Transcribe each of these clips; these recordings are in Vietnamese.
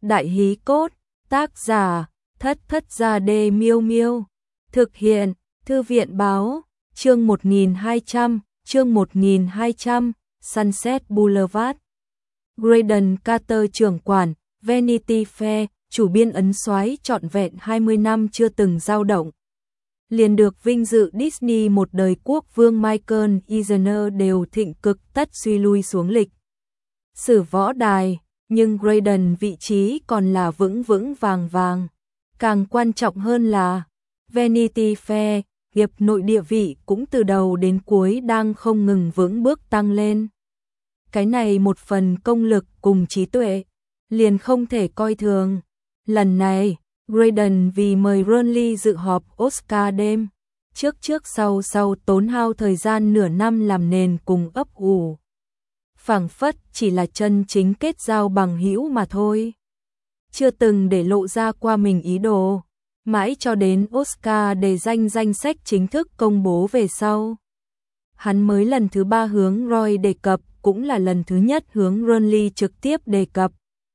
Đại hí cốt, tác giả, Thất Thất Gia Đê Miêu Miêu. Thực hiện, Thư viện Báo, chương 1200, Sunset Boulevard. Graydon Carter trưởng quản, Vanity Fair, chủ biên ấn soái trọn vẹn 20 năm chưa từng dao động. Liền được vinh dự Disney một đời quốc vương Michael Eisner đều thịnh cực tất suy lui xuống lịch sử võ đài, nhưng Graydon vị trí còn là vững vững vàng vàng. Càng quan trọng hơn là Vanity Fair, nghiệp nội địa vị cũng từ đầu đến cuối đang không ngừng vững bước tăng lên. Cái này một phần công lực cùng trí tuệ, liền không thể coi thường. Lần này, Graydon vì mời Ronly dự họp Oscar đêm, trước sau tốn hao thời gian nửa năm làm nền cùng ấp ủ. Phảng phất chỉ là chân chính kết giao bằng hữu mà thôi. Chưa từng để lộ ra qua mình ý đồ, mãi cho đến Oscar đề danh sách chính thức công bố về sau. Hắn mới lần thứ 3 hướng Roy đề cập, cũng là lần thứ nhất hướng Ronly trực tiếp đề cập.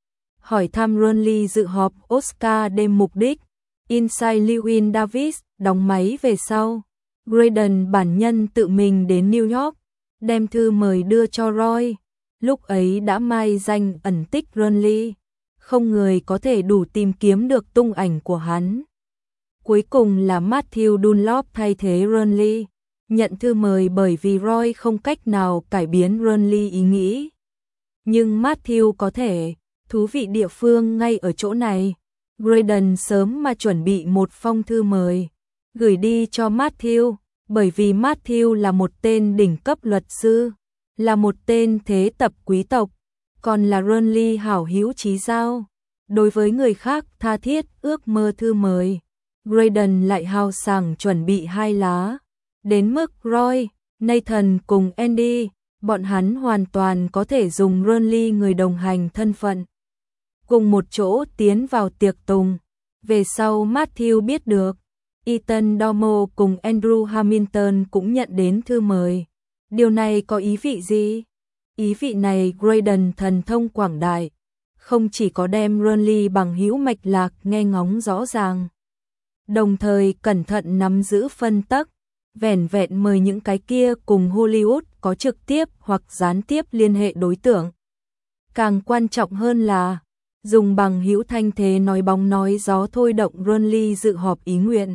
Hỏi thăm Ronly dự họp Oscar đêm mục đích, Inside Llewyn Davis đóng máy về sau. Graydon bản nhân tự mình đến New York, đem thư mời đưa cho Roy. Lúc ấy đã mai danh ẩn tích Ronly, không người có thể đủ tìm kiếm được tung ảnh của hắn. Cuối cùng là Matthew Dunlop thay thế Ronly, nhận thư mời bởi vì Roy không cách nào cải biến Ronly ý nghĩ. Nhưng Matthew có thể, thú vị địa phương ngay ở chỗ này. Graydon sớm mà chuẩn bị một phong thư mời, gửi đi cho Matthew, bởi vì Matthew là một tên đỉnh cấp luật sư, là một tên thế tập quý tộc, còn là Ronly hảo hữu chí giao. Đối với người khác tha thiết ước mơ thư mời, Graydon lại hào sảng chuẩn bị 2 lá. Đến mức Roy, Nathan cùng Andy, bọn hắn hoàn toàn có thể dùng Ronly người đồng hành thân phận, cùng một chỗ tiến vào tiệc tùng. Về sau Matthew biết được, Ethan Dormo cùng Andrew Hamilton cũng nhận đến thư mời. Điều này có ý vị gì? Ý vị này Graydon thần thông quảng đại, không chỉ có đem Ronly bằng hữu mạch lạc nghe ngóng rõ ràng, đồng thời cẩn thận nắm giữ phân tắc, vẻn vẹn mời những cái kia cùng Hollywood có trực tiếp hoặc gián tiếp liên hệ đối tượng. Càng quan trọng hơn là dùng bằng hữu thanh thế nói bóng nói gió thôi động Ronly dự họp ý nguyện.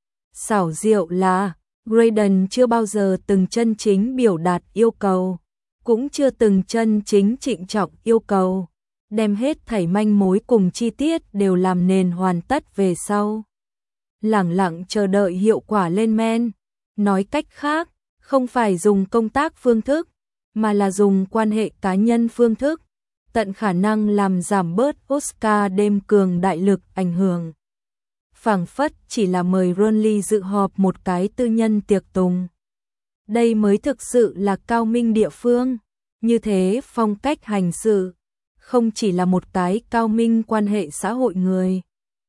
Xảo diệu là Graydon chưa bao giờ từng chân chính biểu đạt yêu cầu, cũng chưa từng chân chính trịnh trọng yêu cầu, đem hết thảy manh mối cùng chi tiết đều làm nền hoàn tất về sau. Lẳng lặng chờ đợi hiệu quả lên men. Nói cách khác, không phải dùng công tác phương thức, mà là dùng quan hệ cá nhân phương thức, tận khả năng làm giảm bớt Oscar đêm cường đại lực ảnh hưởng. Phảng phất chỉ là mời Ronly dự họp một cái tư nhân tiệc tùng. Đây mới thực sự là cao minh địa phương. Như thế phong cách hành sự, không chỉ là một cái cao minh quan hệ xã hội người,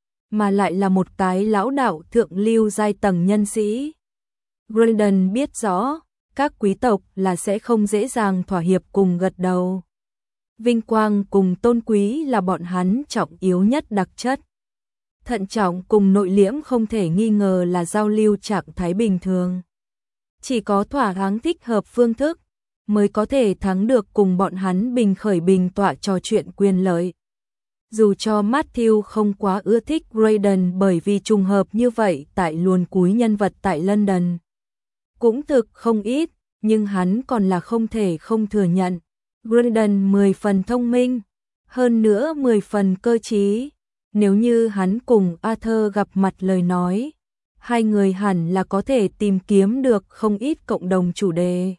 mà lại là một cái lão đạo thượng lưu giai tầng nhân sĩ. Graydon biết rõ, các quý tộc là sẽ không dễ dàng thỏa hiệp cùng gật đầu. Vinh quang cùng tôn quý là bọn hắn trọng yếu nhất đặc chất. Thận trọng cùng nội liễm không thể nghi ngờ là giao lưu trạng thái bình thường. Chỉ có thỏa đáng thích hợp phương thức, mới có thể thắng được cùng bọn hắn bình khởi bình tọa trò chuyện quyền lợi. Dù cho Matthew không quá ưa thích Graydon bởi vì trùng hợp như vậy tại luồn cúi nhân vật tại London cũng thực không ít, nhưng hắn còn là không thể không thừa nhận. Graydon 10 phần thông minh, hơn nữa 10 phần cơ trí. Nếu như hắn cùng Arthur gặp mặt lời nói, hai người hẳn là có thể tìm kiếm được không ít cộng đồng chủ đề.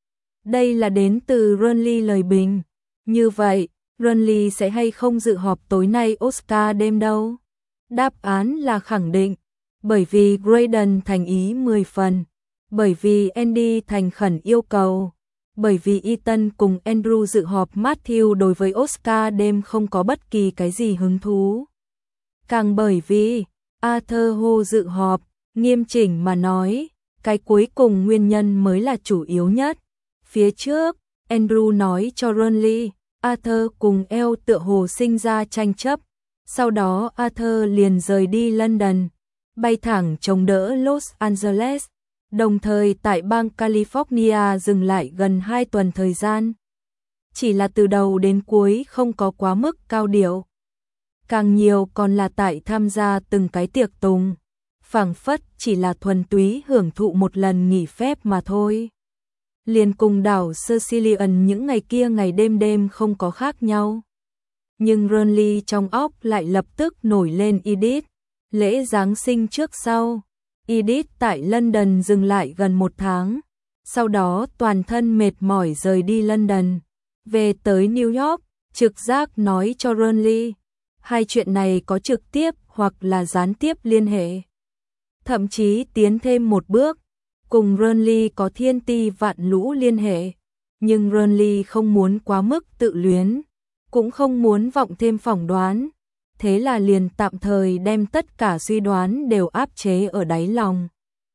Đây là đến từ Ronly lời bình. Như vậy, Ronly sẽ hay không dự họp tối nay Oscar đêm đâu? Đáp án là khẳng định, bởi vì Graydon thành ý 10 phần, bởi vì Andy thành khẩn yêu cầu, bởi vì Ethan cùng Andrew dự họp Matthew đối với Oscar đêm không có bất kỳ cái gì hứng thú. Càng bởi vì Arthur hô dự họp, nghiêm chỉnh mà nói, cái cuối cùng nguyên nhân mới là chủ yếu nhất. Phía trước, Andrew nói cho Ronly, Arthur cùng Elle tựa hồ sinh ra tranh chấp, Sau đó Arthur liền rời đi London, bay thẳng chống đỡ Los Angeles, đồng thời tại bang California dừng lại gần 2 tuần thời gian. Chỉ là từ đầu đến cuối không có quá mức cao điệu. Càng nhiều còn là tại tham gia từng cái tiệc tùng, phảng phất chỉ là thuần túy hưởng thụ một lần nghỉ phép mà thôi. Liền cùng đảo Sicilian những ngày kia ngày đêm không có khác nhau. Nhưng Renly trong óc lại lập tức nổi lên Edith, lễ Giáng sinh trước sau. Edith tại London dừng lại gần 1 tháng, sau đó toàn thân mệt mỏi rời đi London, về tới New York, trực giác nói cho Renly, hai chuyện này có trực tiếp hoặc là gián tiếp liên hệ. Thậm chí tiến thêm một bước, cùng Renly có thiên ti vạn lũ liên hệ, nhưng Renly không muốn quá mức tự luyến, cũng không muốn vọng thêm phỏng đoán, thế là liền tạm thời đem tất cả suy đoán đều áp chế ở đáy lòng.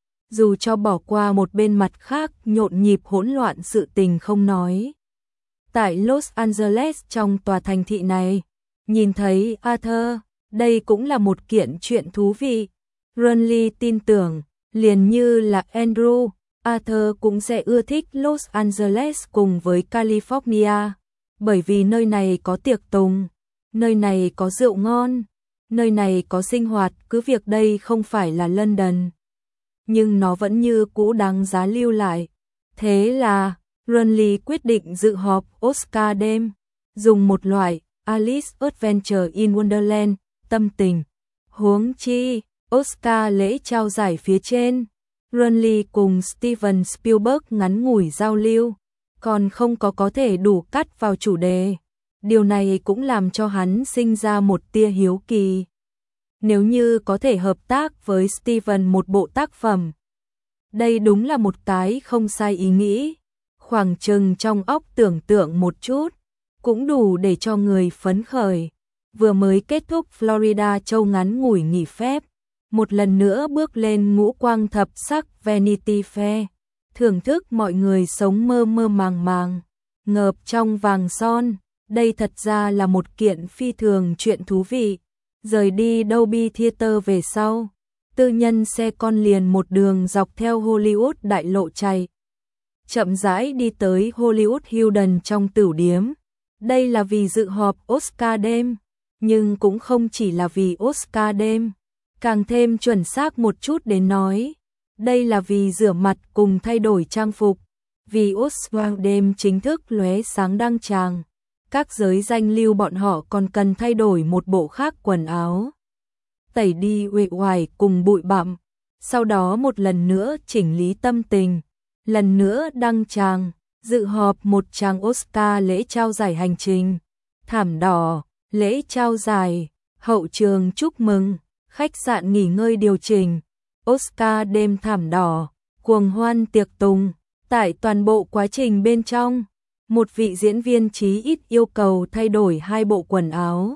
Dù cho bỏ qua một bên mặt khác nhộn nhịp hỗn loạn sự tình không nói. Tại Los Angeles trong tòa thành thị này, nhìn thấy Arthur, đây cũng là một kiện chuyện thú vị. Renly tin tưởng, liền như là Andrew, Arthur cũng sẽ ưa thích Los Angeles cùng với California, bởi vì nơi này có tiệc tùng, nơi này có rượu ngon, nơi này có sinh hoạt, cứ việc đây không phải là London, nhưng nó vẫn như cũ đáng giá lưu lại. Thế là, Renly quyết định dự họp Oscar đêm, dùng một loại Alice Adventure in Wonderland tâm tình. Huống chi, Oscar lễ trao giải phía trên, Renly cùng Steven Spielberg ngắn ngủi giao lưu, còn không có thể đủ cắt vào chủ đề. Điều này cũng làm cho hắn sinh ra một tia hiếu kỳ. Nếu như có thể hợp tác với Steven một bộ tác phẩm, đây đúng là một cái không sai ý nghĩ. Khoảng chừng trong óc tưởng tượng một chút, cũng đủ để cho người phấn khởi. Vừa mới kết thúc Florida châu ngắn ngủi nghỉ phép, một lần nữa bước lên ngũ quang thập sắc Vanity Fair, thưởng thức mọi người sống mơ mơ màng màng, ngợp trong vàng son. Đây thật ra là một kiện phi thường chuyện thú vị. Rời đi Dolby Theater về sau, tư nhân xe con liền một đường dọc theo Hollywood đại lộ chạy, chậm rãi đi tới Hollywood Hilton trong tửu điếm. Đây là vì dự họp Oscar đêm, nhưng cũng không chỉ là vì Oscar đêm, càng thêm chuẩn xác một chút đến nói, đây là vì rửa mặt cùng thay đổi trang phục, vì Oscar đêm chính thức lóe sáng đăng tràng. Các giới danh lưu bọn họ còn cần thay đổi một bộ khác quần áo, tẩy đi uể oải cùng bụi bặm, sau đó một lần nữa chỉnh lý tâm tình, lần nữa đăng tràng, dự họp một tràng Oscar lễ trao giải hành trình, thảm đỏ, lễ trao giải, hậu trường chúc mừng, khách sạn nghỉ ngơi điều chỉnh, Oscar đêm thảm đỏ, cuồng hoan tiệc tùng. Tại toàn bộ quá trình bên trong, một vị diễn viên chí ít yêu cầu thay đổi 2 bộ quần áo,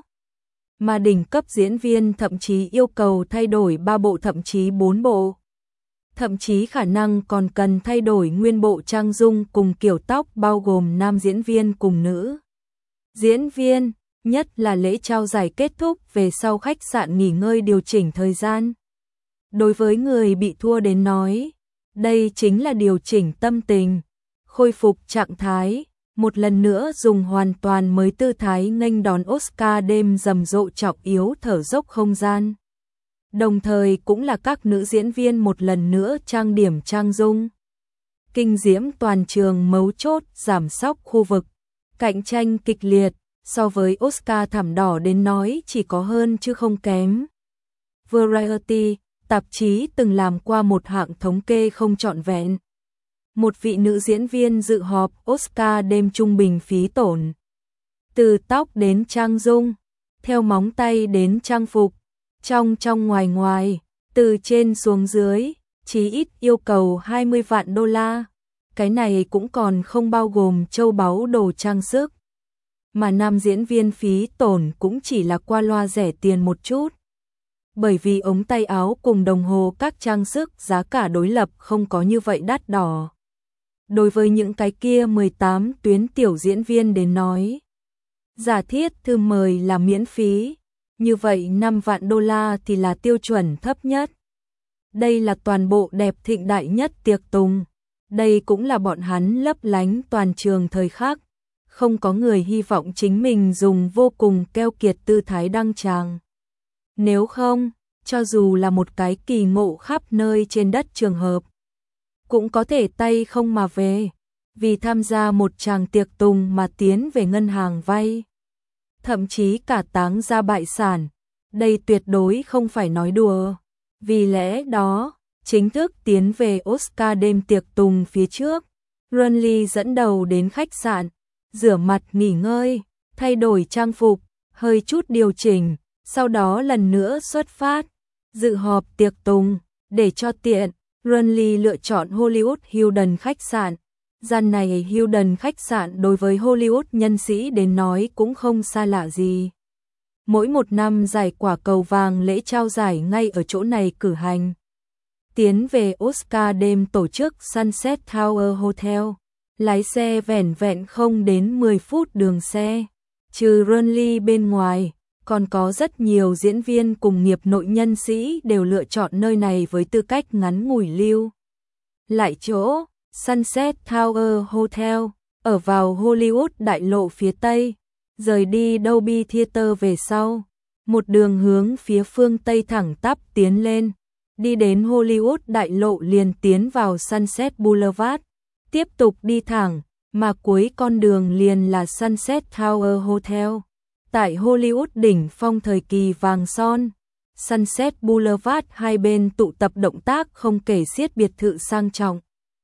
mà đỉnh cấp diễn viên thậm chí yêu cầu thay đổi 3 bộ thậm chí 4 bộ. Thậm chí khả năng còn cần thay đổi nguyên bộ trang dung cùng kiểu tóc bao gồm nam diễn viên cùng nữ diễn viên, nhất là lễ trao giải kết thúc về sau khách sạn nghỉ ngơi điều chỉnh thời gian. Đối với người bị thua đến nói, đây chính là điều chỉnh tâm tình, khôi phục trạng thái, một lần nữa dùng hoàn toàn mới tư thái nghênh đón Oscar đêm rầm rộ trọng yếu thở dốc không gian. Đồng thời cũng là các nữ diễn viên một lần nữa trang điểm trang dung. Kinh diễm toàn trường mấu chốt giảm sóc khu vực, cạnh tranh kịch liệt, so với Oscar thảm đỏ đến nói chỉ có hơn chứ không kém. Variety, tạp chí từng làm qua một hạng thống kê không trọn vẹn. Một vị nữ diễn viên dự họp Oscar đêm trung bình phí tổn, từ tóc đến trang dung, theo móng tay đến trang phục, trong ngoài, từ trên xuống dưới, chí ít yêu cầu 20 vạn đô la. Cái này cũng còn không bao gồm châu báu đồ trang sức. Mà nam diễn viên phí tổn cũng chỉ là qua loa rẻ tiền một chút. Bởi vì ống tay áo cùng đồng hồ các trang sức giá cả đối lập không có như vậy đắt đỏ. Đối với những cái kia 18 tuyến tiểu diễn viên đến nói, giả thiết thư mời là miễn phí, như vậy 5 vạn đô la thì là tiêu chuẩn thấp nhất. Đây là toàn bộ đẹp thịnh đại nhất tiệc tùng. Đây cũng là bọn hắn lấp lánh toàn trường thời khắc. Không có người hy vọng chính mình dùng vô cùng keo kiệt tư thái đăng tràng. Nếu không, cho dù là một cái kỳ ngộ khắp nơi trên đất trường hợp, cũng có thể tay không mà về, vì tham gia một tràng tiệc tùng mà tiến về ngân hàng vay. Thậm chí cả táng ra bại sản, đây tuyệt đối không phải nói đùa. Vì lẽ đó, chính thức tiến về Oscar đêm tiệc tùng phía trước, Runley dẫn đầu đến khách sạn, rửa mặt nghỉ ngơi, thay đổi trang phục, hơi chút điều chỉnh, sau đó lần nữa xuất phát, dự họp tiệc tùng. Để cho tiện, Runley lựa chọn Hollywood Hilton khách sạn. Gian này Hilton khách sạn đối với Hollywood nhân sĩ đến nói cũng không xa lạ gì. Mỗi một năm giải quả cầu vàng lễ trao giải ngay ở chỗ này cử hành. Tiến về Oscar đêm tổ chức Sunset Tower Hotel, lái xe vẻn vẹn không đến 10 phút đường xe. Trừ Runley bên ngoài, còn có rất nhiều diễn viên cùng nghiệp nội nhân sĩ đều lựa chọn nơi này với tư cách ngắn ngủi lưu lại chỗ. Sunset Tower Hotel ở vào Hollywood đại lộ phía Tây, rời đi Dolby Theatre về sau, một đường hướng phía phương Tây thẳng tắp tiến lên, đi đến Hollywood đại lộ liền tiến vào Sunset Boulevard, tiếp tục đi thẳng, mà cuối con đường liền là Sunset Tower Hotel. Tại Hollywood đỉnh phong thời kỳ vàng son, Sunset Boulevard hai bên tụ tập động tác không kể xiết biệt thự sang trọng.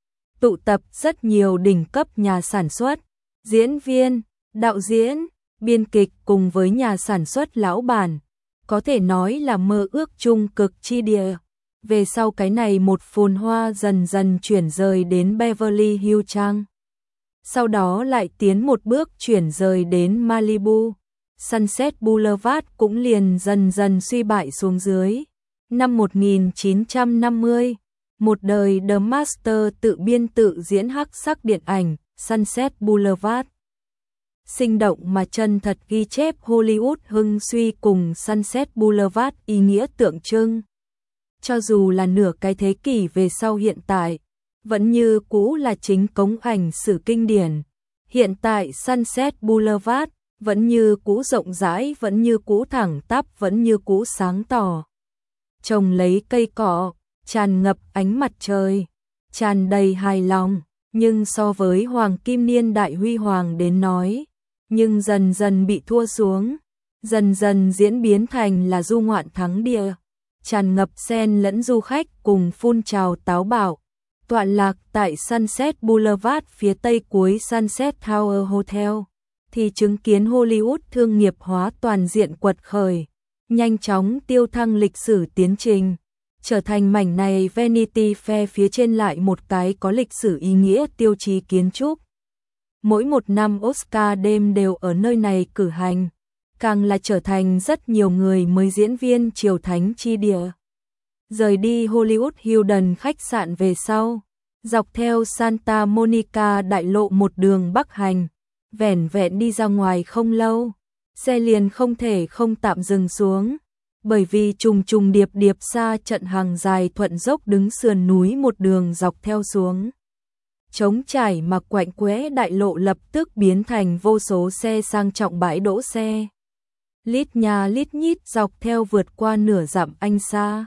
Tụ tập rất nhiều đỉnh cấp nhà sản xuất, diễn viên, đạo diễn, biên kịch cùng với nhà sản xuất lão bản, có thể nói là mơ ước chung cực chi địa. Về sau cái này một phồn hoa dần dần chuyển rời đến Beverly Hills Trang. Sau đó lại tiến một bước chuyển rời đến Malibu, Sunset Boulevard cũng liền dần dần suy bại xuống dưới. Năm 1950, một đời The Master tự biên tự diễn hắc sắc điện ảnh Sunset Boulevard. Sinh động mà chân thật ghi chép Hollywood hưng suy cùng Sunset Boulevard ý nghĩa tượng trưng. Cho dù là nửa cái thế kỷ về sau hiện tại, vẫn như cũ là chính cống ảnh sử kinh điển. Hiện tại Sunset Boulevard vẫn như cũ rộng rãi, vẫn như cũ thẳng tắp, vẫn như cũ sáng tỏ. Trồng lấy cây cỏ, tràn ngập ánh mặt trời, tràn đầy hài lòng, nhưng so với Hoàng Kim Niên đại huy hoàng đến nói, nhưng dần dần bị thua xuống, dần dần diễn biến thành là du ngoạn thắng địa, tràn ngập xen lẫn du khách cùng phun trào táo bạo, tọa lạc tại Sunset Boulevard phía tây cuối Sunset Tower Hotel, thì chứng kiến Hollywood thương nghiệp hóa toàn diện quật khởi, nhanh chóng tiêu thăng lịch sử tiến trình, trở thành mảnh này Vanity Fair phía trên lại một cái có lịch sử ý nghĩa tiêu chí kiến trúc. Mỗi một năm Oscar đêm đều ở nơi này cử hành, càng là trở thành rất nhiều người mới diễn viên triều thánh chi địa. Rời đi Hollywood Hilton khách sạn về sau, dọc theo Santa Monica đại lộ một đường bắc hành, vẻn vẹn đi ra ngoài không lâu, xe liền không thể không tạm dừng xuống, bởi vì trùng trùng điệp điệp xa trận hàng dài thuận dốc đứng sườn núi một đường dọc theo xuống. Trống trải mà quạnh quẽ đại lộ lập tức biến thành vô số xe sang trọng bãi đỗ xe. Lít nhà lít nhít dọc theo vượt qua nửa dặm anh xa.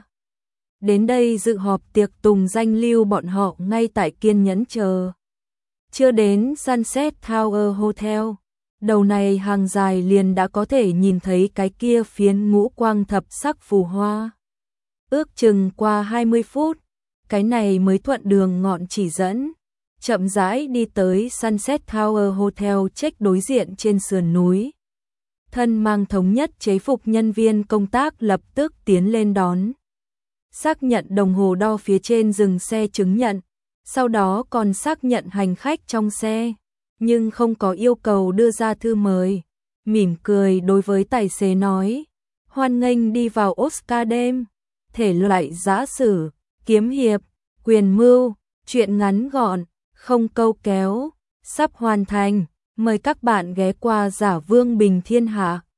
Đến đây dự họp tiệc tùng danh lưu bọn họ ngay tại kiên nhẫn chờ. Chưa đến Sunset Tower Hotel, đầu này hàng dài liền đã có thể nhìn thấy cái kia phiến ngũ quang thập sắc phù hoa. Ước chừng qua 20 phút, cái này mới thuận đường ngọn chỉ dẫn, chậm rãi đi tới Sunset Tower Hotel check đối diện trên sườn núi. Thân mang thống nhất chế phục nhân viên công tác lập tức tiến lên đón. Xác nhận đồng hồ đo phía trên dừng xe chứng nhận, sau đó còn xác nhận hành khách trong xe, nhưng không có yêu cầu đưa ra thư mời. Mỉm cười đối với tài xế nói, hoan nghênh đi vào Oscar đêm, thể loại giã sử, kiếm hiệp, quyền mưu, truyện ngắn gọn, không câu kéo, sắp hoàn thành, mời các bạn ghé qua Giả Vương Bình Thiên Hạ.